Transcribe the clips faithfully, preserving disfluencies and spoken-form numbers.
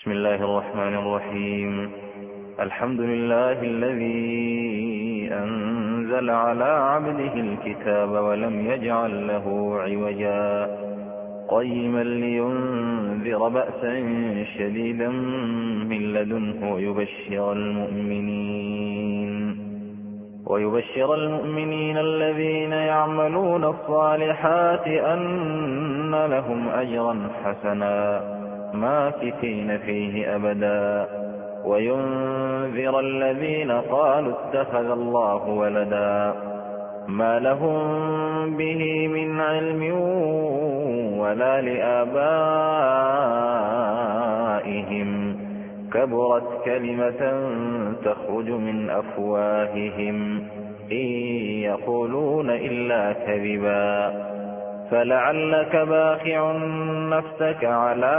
بسم الله الرحمن الرحيم. الحمد لله الذي أنزل على عبده الكتاب ولم يجعل له عوجا قيما لينذر بأسا شديدا من لدنه ويبشر المؤمنين ويبشر المؤمنين الذين يعملون الصالحات أن لهم أجرا حسنا ماكثين فيه أبدا وينذر الذين قالوا اتخذ الله ولدا ما لهم به من علم ولا لآبائهم كبرت كلمة تخرج من أفواههم إن يقولون إلا كذبا فلعلك باخع نفسك على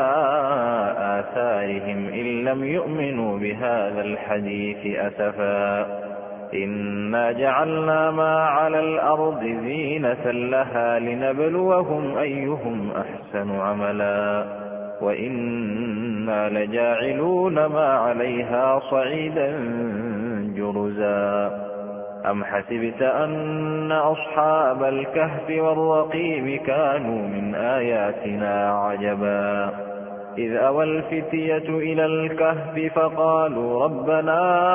آثارهم إن لم يؤمنوا بهذا الحديث أسفا إنا جعلنا ما على الأرض زينة لها لنبلوهم أيهم أحسن عملا وإنا لجاعلون ما عليها صعيدا جرزا أم حسبت أن أصحاب الكهف والرقيم كانوا من آياتنا عجبا إذ أوى الفتية إلى الكهف فقالوا ربنا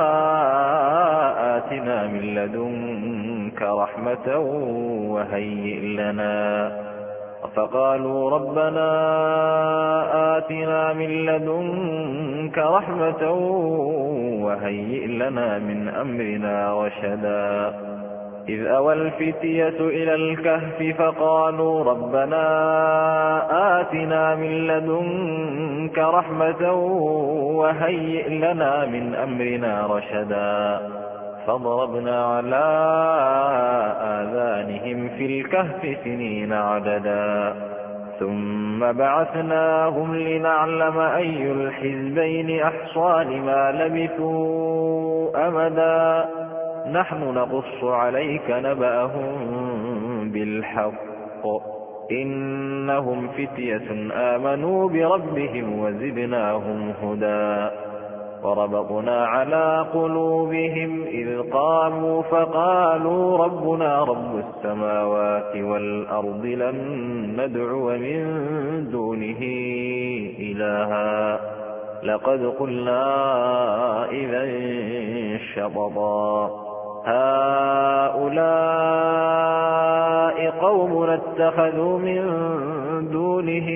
آتنا من لدنك رحمة وهيئ لنا فقالوا ربنا آتنا من لدنك رحمة وهيئ لنا من أمرنا رشدا إذ أوى الفتية إلى الكهف فقالوا ربنا آتنا من لدنك رحمة وهيئ لنا من أمرنا رشدا فضربنا على آذانهم في الكهف سنين عددا ثم بعثناهم لنعلم أي الحزبين أحصى لما لبثوا أمدا نحن نقص عليك نبأهم بالحق إنهم فتية آمنوا بربهم وزدناهم هدى وربطنا على قلوبهم إذ قاموا فقالوا ربنا رب السماوات والأرض لن ندعو من دونه إلها لقد قلنا إذا شططا هؤلاء قوم اتخذوا من دونه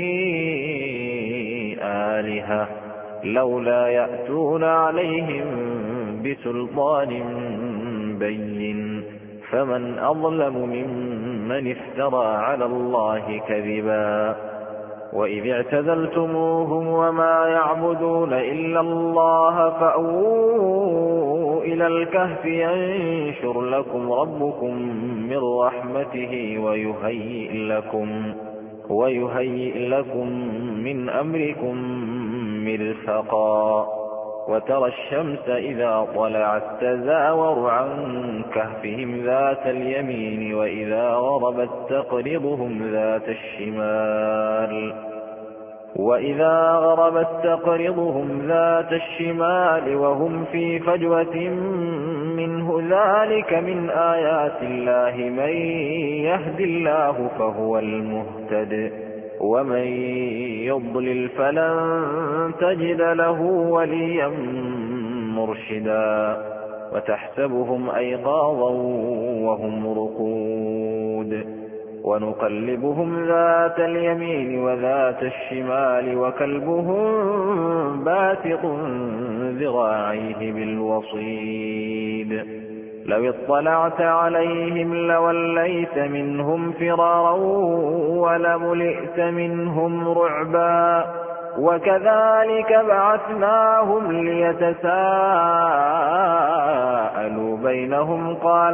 آلهة لولا يأتون عليهم بسلطان بين فمن أظلم ممن افترى على الله كذبا وإذ اعتزلتموهم وما يعبدون إلا الله فأووا إلى الكهف ينشر لكم ربكم من رحمته ويهيئ لكم ويهيئ لكم من أمركم مرفقا وترى الشمس إذا طلعت تزاور عن كهفهم ذات اليمين وإذا غربت تقرضهم ذات الشمال وإذا غربت تقرضهم ذات الشمال وهم في فجوة منه ذلك من آيات الله من يهد الله فهو المهتد ومن يضلل فلن تجد له وليا مرشدا وتحسبهم أيقاظا وهم رقود ونقلبهم ذات اليمين وذات الشمال وكلبهم باسط ذراعيه بالوصيد لو اطلعت عليهم لوليت منهم فرارا ولملئت منهم رعبا وكذلك بعثناهم ليتساءلوا بينهم قال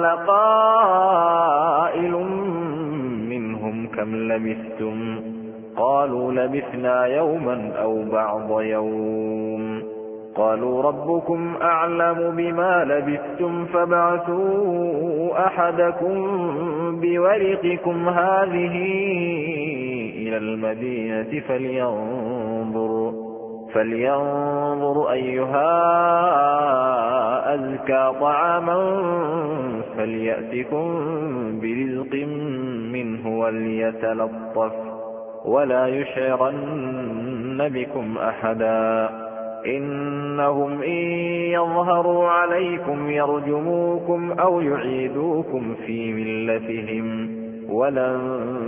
قائل منهم كم لبثتم قالوا لبثنا يوما أو بعض يوم قالوا ربكم أعلم بما لبثتم فابعثوا أحدكم بورقكم هذه إلى المدينة فلينظر, فلينظر أيها أزكى طعاما فليأتكم برزق منه وليتلطف ولا يشعرن بكم أحدا إنهم إن يظهروا عليكم يرجموكم أو يعيدوكم في ملتهم ولن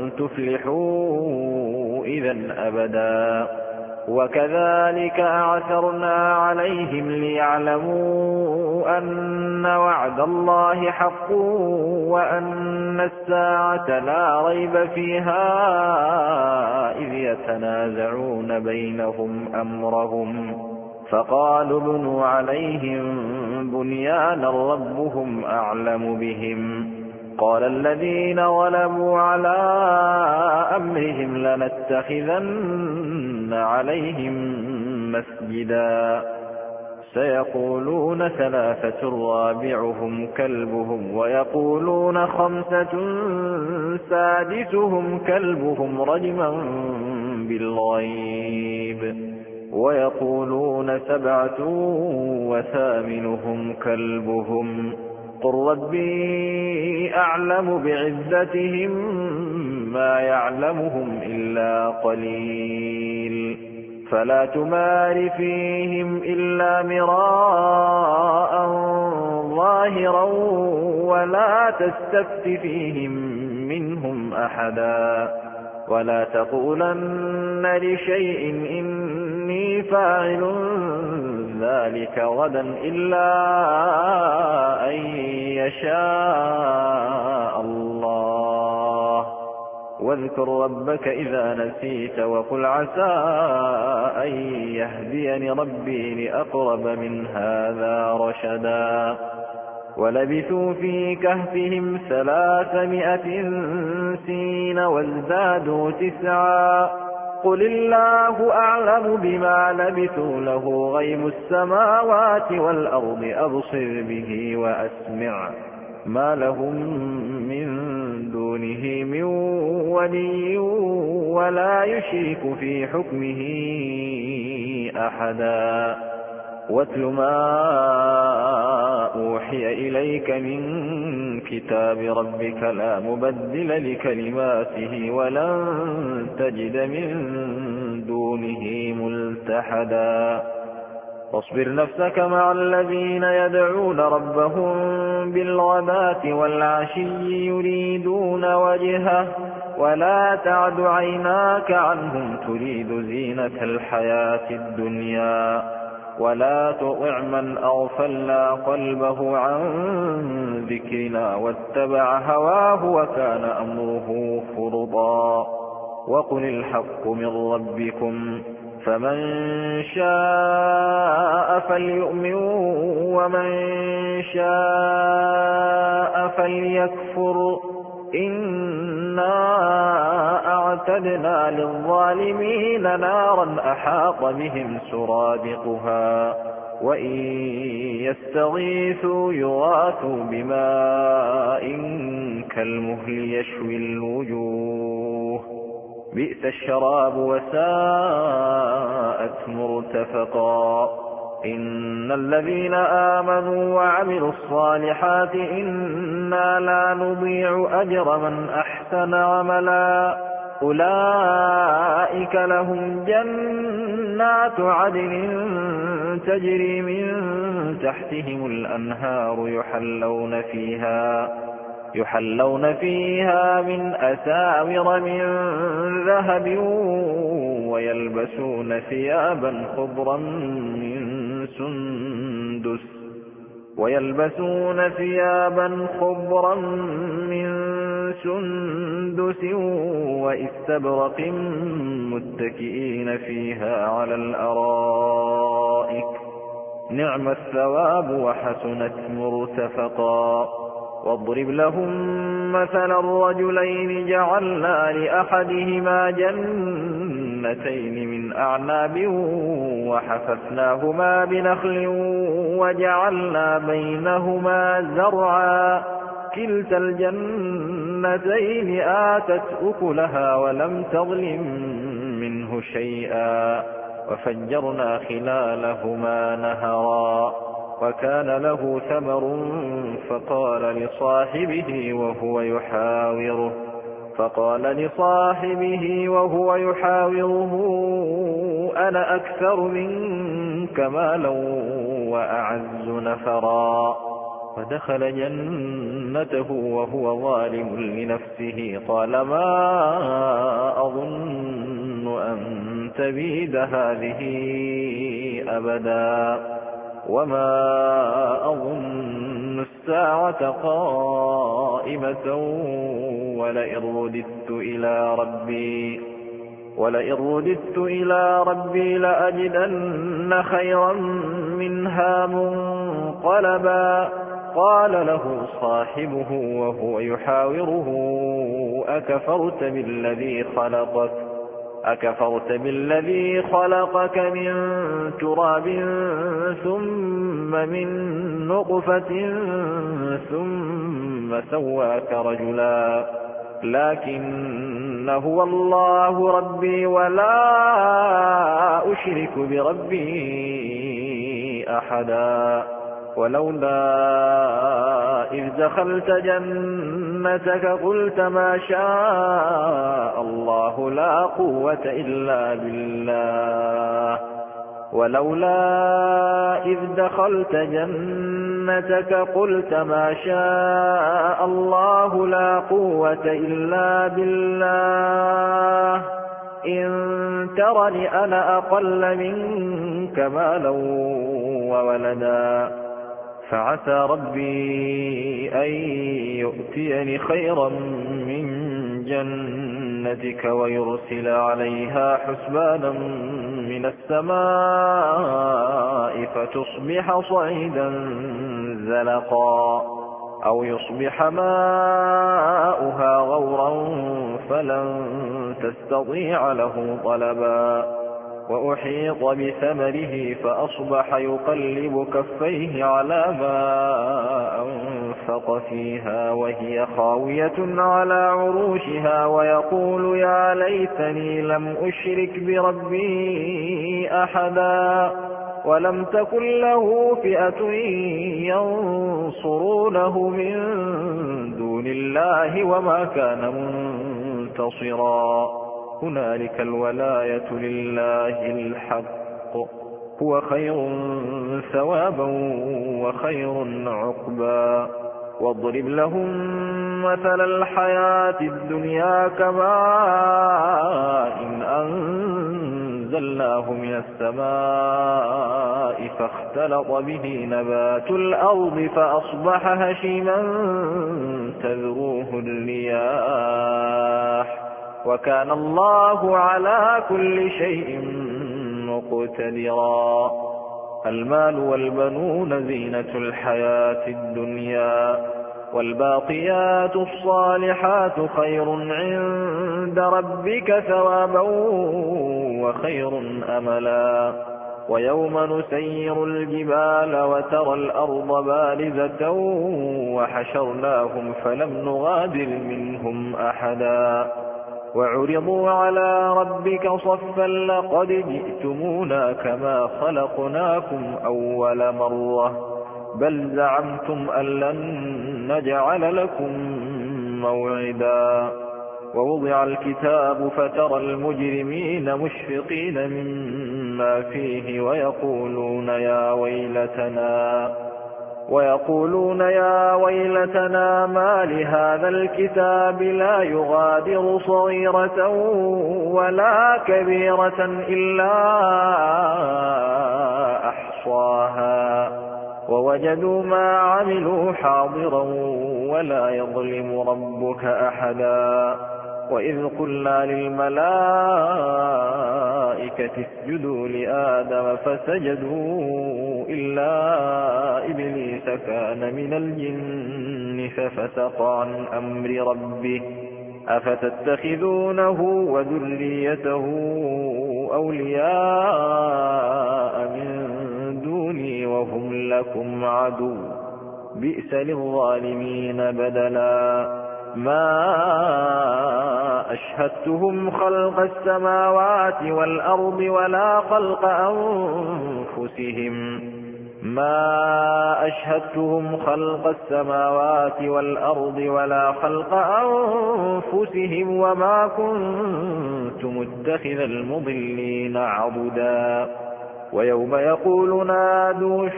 تفلحوا إذا أبدا وكذلك أعثرنا عليهم ليعلموا أن وعد الله حق وأن الساعة لا ريب فيها إذ يتنازعون بينهم أمرهم فقالوا ابنوا عليهم بنيانا ربهم أعلم بهم قال الذين غلبوا على أمرهم لنتخذن عليهم مسجدا سيقولون ثلاثة رابعهم كلبهم ويقولون خمسة سادسهم كلبهم رجما بالغيب ويقولون سبعة وثامنهم كلبهم قل ربي أعلم بعزتهم ما يعلمهم إلا قليل فلا تمار فيهم إلا مراء ظاهرا ولا تستفت فيهم منهم أحدا ولا تقولن لشيء إني فاعل ذلك غدا إلا أن يشاء الله واذكر ربك إذا نسيت وقل عسى أن يهديني ربي لأقرب من هذا رشدا ولبثوا في كهفهم ثلاثمائة سنين وازدادوا تسعا قل الله أعلم بما لبثوا له غيب السماوات والأرض أبصر به وأسمع ما لهم من دونه من ولي ولا يشرك في حكمه أحدا واتل ما أوحي إليك من كتاب ربك لا مبدل لكلماته ولن تجد من دونه ملتحدا واصبر نفسك مع الذين يدعون ربهم بالغداة والعشي يريدون وجهه ولا تعد عيناك عنهم تريد زينة الحياة الدنيا ولا تطع من أغفلنا قلبه عن ذكرنا واتبع هواه وكان أمره فرطا وقل الحق من ربكم فمن شاء فليؤمن ومن شاء فليكفر إنا أعتدنا للظالمين نارا أحاط بهم سرادقها وإن يستغيثوا يغاثوا بماء كالمهل يشوي الوجوه بئس الشراب وساءت مرتفقا إن الذين آمنوا وعملوا الصالحات إنا لا نضيع أجر من أحسن عملا أولئك لهم جنات عدن تجري من تحتهم الأنهار يحلون فيها يحلون فيها من أساور من ذهب ويلبسون ثيابا خضرا من سندس ويلبسون ثيابا خضرا من سندس واستبرق متكئين فيها على الأرائك نعم الثواب وحسنت مرتفقا واضرب لهم مثلا الرجلين جعلنا لأحدهما جنتين من أعناب وحففناهما بنخل وجعلنا بينهما زرعا كلتا الجنتين آتت أكلها ولم تظلم منه شيئا وفجرنا خلالهما نهرا وكان له ثمر فقال لصاحبه وهو يحاوره فقال لصاحبه وهو يحاوره أنا أكثر منك مالا وأعز نفرا فدخل جنته وهو ظالم لنفسه قال ما أظن أن تبيد هذه أبدا وما أظن الساعة قائمة ولئن رددت إلى ربي ولئن رددت إلى ربي لأجدن خيرا منها منقلبا قال له صاحبه وهو يحاوره أكفرت بالذي خلقك أكفرت بالذي خلقك من تراب ثم من نطفة ثم سواك رجلا لكن هو الله ربي ولا أشرك بربي أحدا ولولا إذ دخلت جنتك قلت ما شاء الله لا قوة إلا بالله ولولا إذ دخلت جنتك قلت ما شاء الله لا قوة إلا بالله إن ترني أنا أقل منك مالا وولدا فعسى ربي أن يؤتيني خيرا من جنتك ويرسل عليها حسبانا من السماء فتصبح صعيدا زلقا أو يصبح ماؤها غورا فلن تستطيع له طلبا وأحيط بثمره فأصبح يقلب كفيه على ما أنفق فيها وهي خاوية على عروشها ويقول يا ليتني لم أشرك بربي أحدا ولم تكن له فئة ينصرونه من دون الله وما كان منتصرا هنالك الولاية لله الحق هو خير ثوابا وخير عقبا واضرب لهم مثل الحياة الدنيا كماء إن أنزلناه من السماء فاختلط به نبات الأرض فأصبح هشيما تذروه الرياح وكان الله على كل شيء مقتدرا المال والبنون زينة الحياة الدنيا والباقيات الصالحات خير عند ربك ثوابا وخير أملا ويوم نسير الجبال وترى الأرض بارزة وحشرناهم فلم نغادر منهم أحدا وعرضوا على ربك صفا لقد جئتمونا كما خلقناكم أول مرة بل زعمتم أن لن نجعل لكم موعدا ووضع الكتاب فترى المجرمين مشفقين مما فيه ويقولون يا ويلتنا ويقولون يا ويلتنا ما لهذا الكتاب لا يغادر صغيرة ولا كبيرة إلا أحصاها ووجدوا ما عملوا حاضرا ولا يظلم ربك أحدا وإذ قلنا للملائكة اسجدوا لآدم فسجدوا إلا إبليس كان من الجن ففسق عن أمر ربه أفتتخذونه وذريته أولياء من دوني وهم لكم عدو بئس للظالمين بدلا ما أشهدتهم خلق السماوات والأرض ولا خلق أنفسهم ما أشهدتهم خلق السماوات والأرض ولا خلق أنفسهم وما كنت متخذ المضلين عضدا ويوم يقول نادوا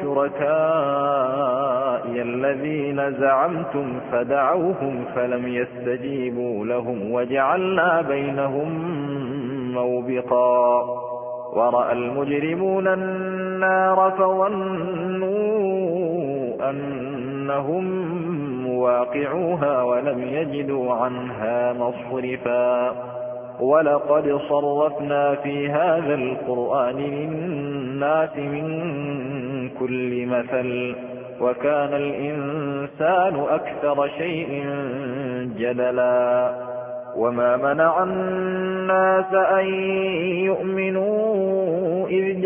شركائي الذين زعمتم فدعوهم فلم يستجيبوا لهم وجعلنا بينهم موبقا ورأى المجرمون النار فظنوا أنهم مواقعوها ولم يجدوا عنها مصرفا ولقد صرفنا في هذا القرآن للناس من كل مثل وكان الإنسان أكثر شيء جدلا وما منع الناس أن يؤمنوا إذ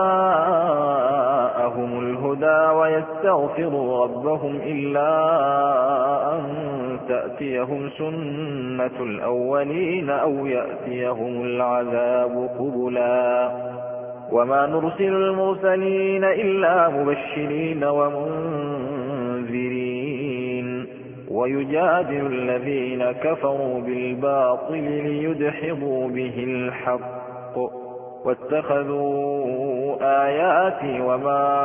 جاءهم الهدى ويستغفروا ربهم إلا أن تأتيهم سنة الأولين أو يأتيهم العذاب قبلا وما نرسل المرسلين إلا مبشرين ومنذرين ويجادل الذين كفروا بالباطل ليدحضوا به الحق واتخذوا آياتي وما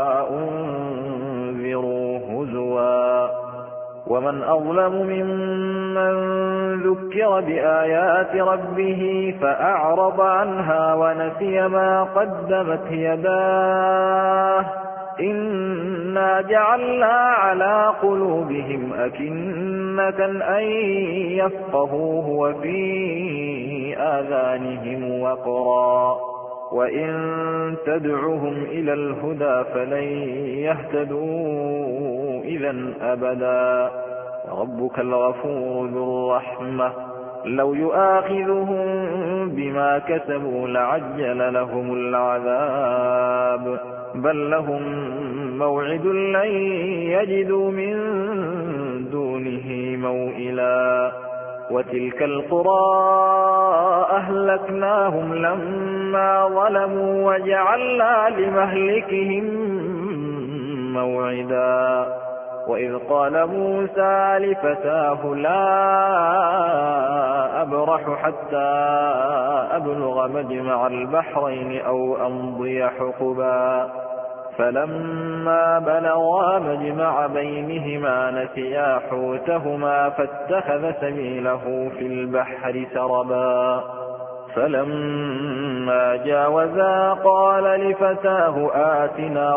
أنذروا هزوا ومن أظلم ممن ذكر بآيات ربه فأعرض عنها ونسي ما قدمت يداه إنا جعلنا على قلوبهم أكنة أن يفقهوه وفي آذانهم وقرا وإن تدعهم إلى الهدى فلن يهتدوا إذا أبدا ربك الغفور ذو الرحمة لو يؤاخذهم بما كسبوا لعجل لهم العذاب بل لهم موعد لن يجدوا من دونه موئلا وتلك القرى أهلكناهم لما ظلموا وجعلنا لمهلكهم موعدا وإذ قال موسى لفتاه لا أبرح حتى أبلغ مجمع البحرين أو أمضي حقبا فلما بلغا مجمع بينهما نسيا حوتهما فاتخذ سبيله في البحر سربا فلما جاوزا قال لفتاه آتنا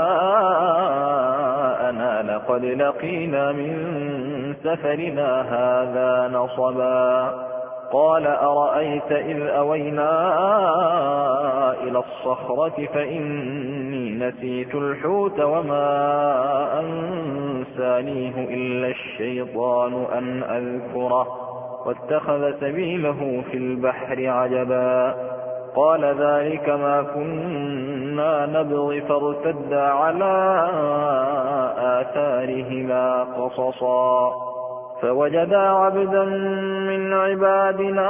غداءنا لقد لقينا من سفرنا هذا نصبا قال أرأيت إذ أوينا إلى الصخرة فإني نسيت الحوت وما أنسانيه إلا الشيطان أن أذكره واتخذ سبيله في البحر عجبا قال ذلك ما كنا نبغي فارتدا على آثارهما قصصا فوجدا عبدا من عبادنا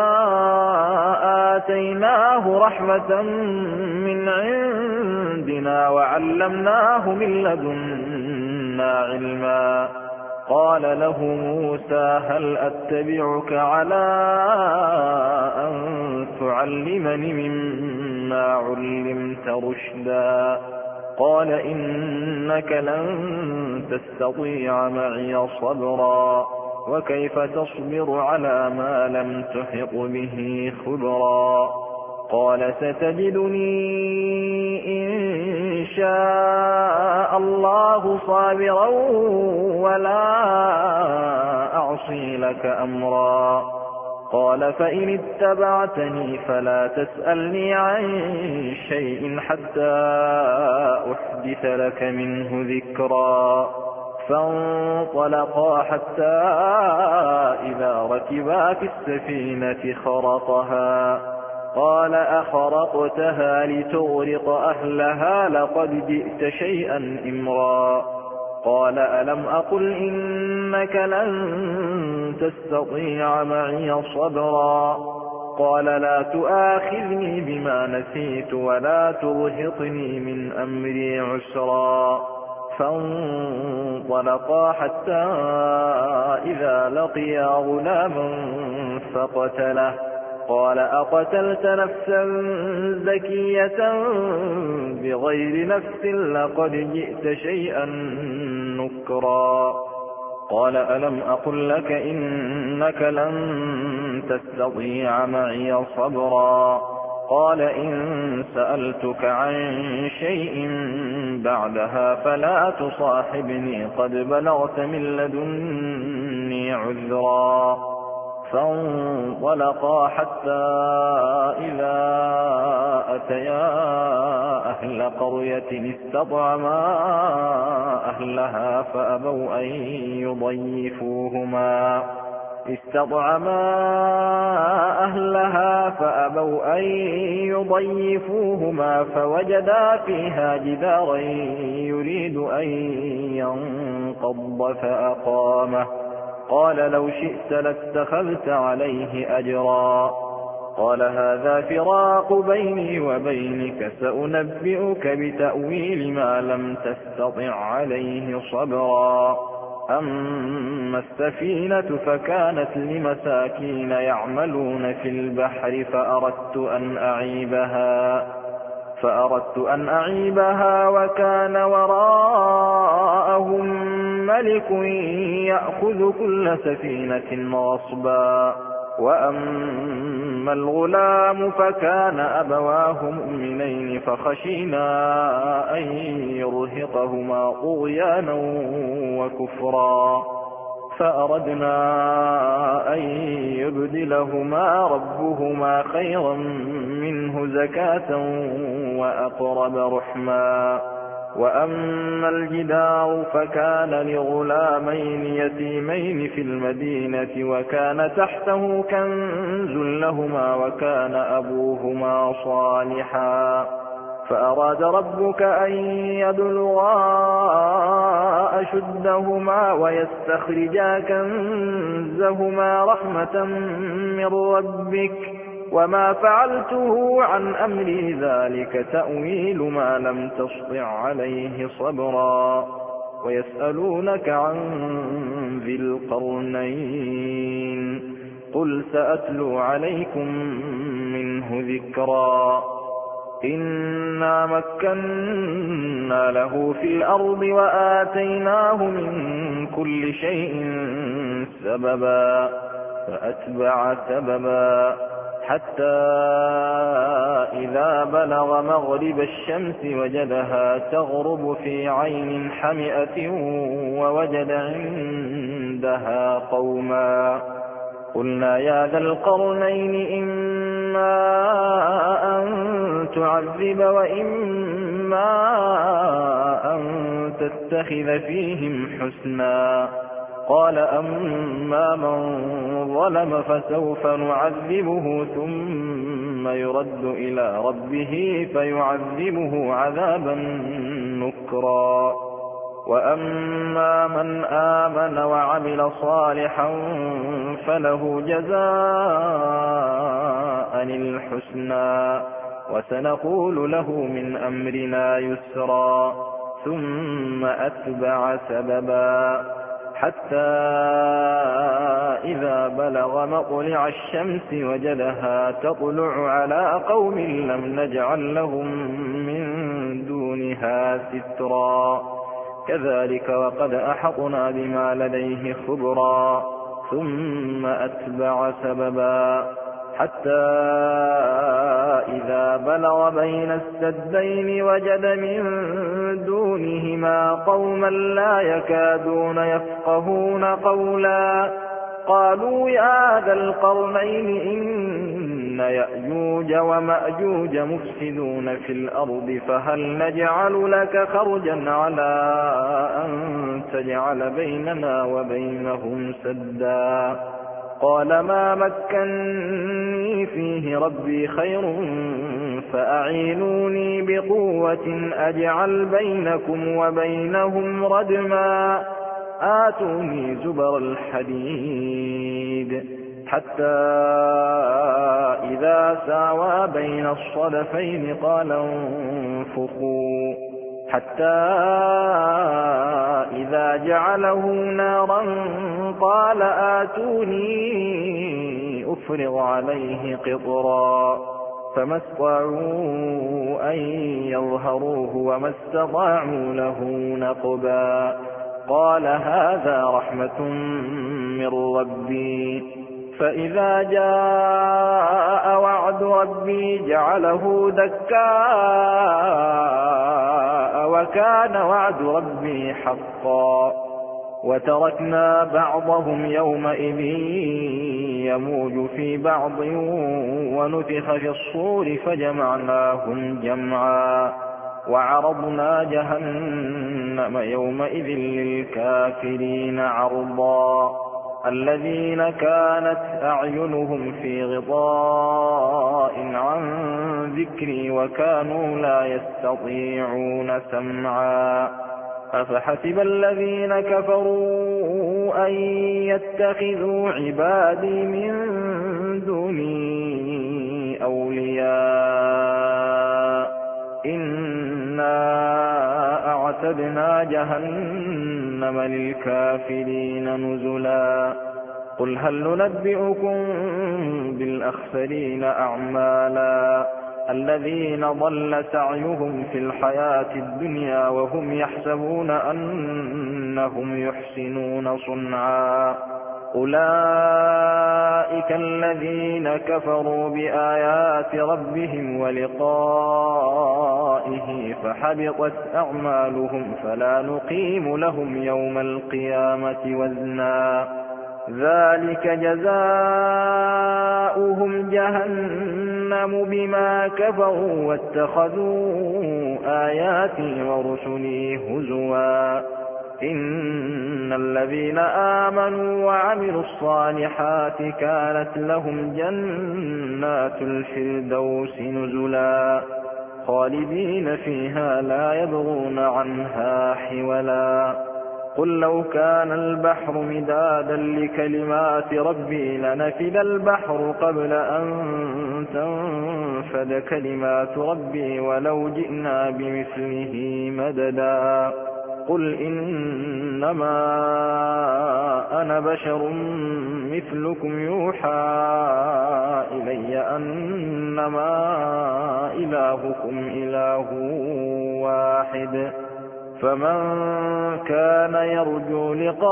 آتيناه رحمة من عندنا وعلمناه من لدنا علما قال له موسى هل أتبعك على أن تعلمني مما علمت رشدا قال إنك لن تستطيع معي صبرا وكيف تصبر على ما لم تحط به خبرا قال ستجدني إن شاء الله صابرا ولا أعصي لك أمرا قال فإن اتبعتني فلا تسألني عن شيء حتى أحدث لك منه ذكرا فانطلقا حتى إذا ركبا في السفينة خرقها قال أخرقتها لتغرق أهلها لقد جئت شيئا إمرا قال ألم أقل إنك لن تستطيع معي صبرا قال لا تؤاخذني بما نسيت ولا ترهقني من أمري عسرا فانطلقا حتى إذا لقيا غلاما فقتله قال أقتلت نفسا زكية بغير نفس لقد جئت شيئا نكرا قال ألم أقل لك إنك لن تستطيع معي صبرا قال إن سألتك عن شيء بعدها فلا تصاحبني قد بلغت من لدني عذرا فانطلقا حتى إذا أتيا أهل قرية استطعما أهلها فأبوا أن يضيفوهما استطعما أهلها فأبوا أن يضيفوهما فوجدا فيها جدارا يريد أن ينقض فأقامه قال لو شئت لاتخذت عليه أجرا قال هذا فراق بيني وبينك سأنبئك بتأويل ما لم تستطع عليه صبرا أما السفينة فكانت لمساكين يعملون في البحر فأردت أن أعيبها فأردت أن أعيبها وكان وراءهم ملك يأخذ كل سفينة غصبا وأما الغلام فكان أبواه مؤمنين فخشينا أن يرهقهما طغيانا وكفرا فأردنا أن يبدلهما ربهما خيرا منه زكاة وأقرب رحما وأما الجدار فكان لغلامين يتيمين في المدينة وكان تحته كنز لهما وكان أبوهما صالحا فأراد ربك أن يبلغا أشدهما ويستخرجا كنزهما رحمة من ربك وما فعلته عن أمري ذلك تأويل ما لم تسطع عليه صبرا ويسألونك عن ذي القرنين قل سأتلو عليكم منه ذكرا إنا مكنا له في الأرض وآتيناه من كل شيء سببا فأتبع سببا حتى إذا بلغ مغرب الشمس وجدها تغرب في عين حمئة ووجد عندها قوما قلنا يا ذا القرنين إما أن تعذب وإما أن تتخذ فيهم حسنا قال أما من ظلم فسوف نعذبه ثم يرد إلى ربه فيعذبه عذابا نكرا وأما من آمن وعمل صالحا فله جزاء الحسنى وسنقول له من أمرنا يسرا ثم أتبع سببا حتى إذا بلغ مطلع الشمس وجدها تطلع على قوم لم نجعل لهم من دونها سترا كذلك وقد أحطنا بما لديه خبرا ثم أتبع سببا حتى إذا بلغ بين السدين وجد من دونهما قوما لا يكادون يفقهون قولا قالوا يا ذا القرنين إن يأجوج ومأجوج مفسدون في الأرض فهل نجعل لك خرجا على أن تجعل بيننا وبينهم سدا قال ما مكنني فيه ربي خير فأعينوني بقوة أجعل بينكم وبينهم ردما آتوني زبر الحديد حتى إذا ساوى بين الصدفين قال انفخوا حتى إذا جعله نارا قال آتوني أفرغ عليه قطرا فما استطاعوا أن يظهروه وما استطاعوا له نقبا قال هذا رحمة من ربي فإذا جاء وعد ربي جعله دكاء وكان وعد ربي حقا وتركنا بعضهم يومئذ يموج في بعض ونفخ في الصور فجمعناهم جمعا وعرضنا جهنم يومئذ للكافرين عرضا الذين كانت أعينهم في غطاء عن ذكري وكانوا لا يستطيعون سمعا أفحسب الذين كفروا أن يتخذوا عبادي من دوني أولياء إنا أعتدنا جهنم للكافرين نزلا قل هل ننبئكم بالأخسرين أعمالا الذين ضل سعيهم في الحياة الدنيا وهم يحسبون أنهم يحسنون صنعا أولئك الذين كفروا بآيات ربهم ولقائه فحبطت أعمالهم فلا نقيم لهم يوم القيامة وزنا ذلك جزاؤهم جهنم بما كفروا واتخذوا آياتي ورسلي هزوا إن الذين آمنوا وعملوا الصالحات كانت لهم جنات الفردوس نزلا خالدين فيها لا يبغون عنها حولا قل لو كان البحر مدادا لكلمات ربي لنفد البحر قبل أن تنفد كلمات ربي ولو جئنا بمثله مددا قل إنما أنا بشر مثلكم يوحى إلي أنما إلهكم إله واحد فمن كان يرجو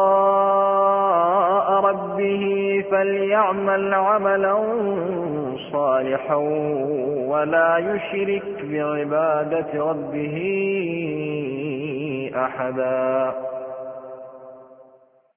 لقاء ربه فليعمل عملا صالحا ولا يشرك بعبادة ربه أحدا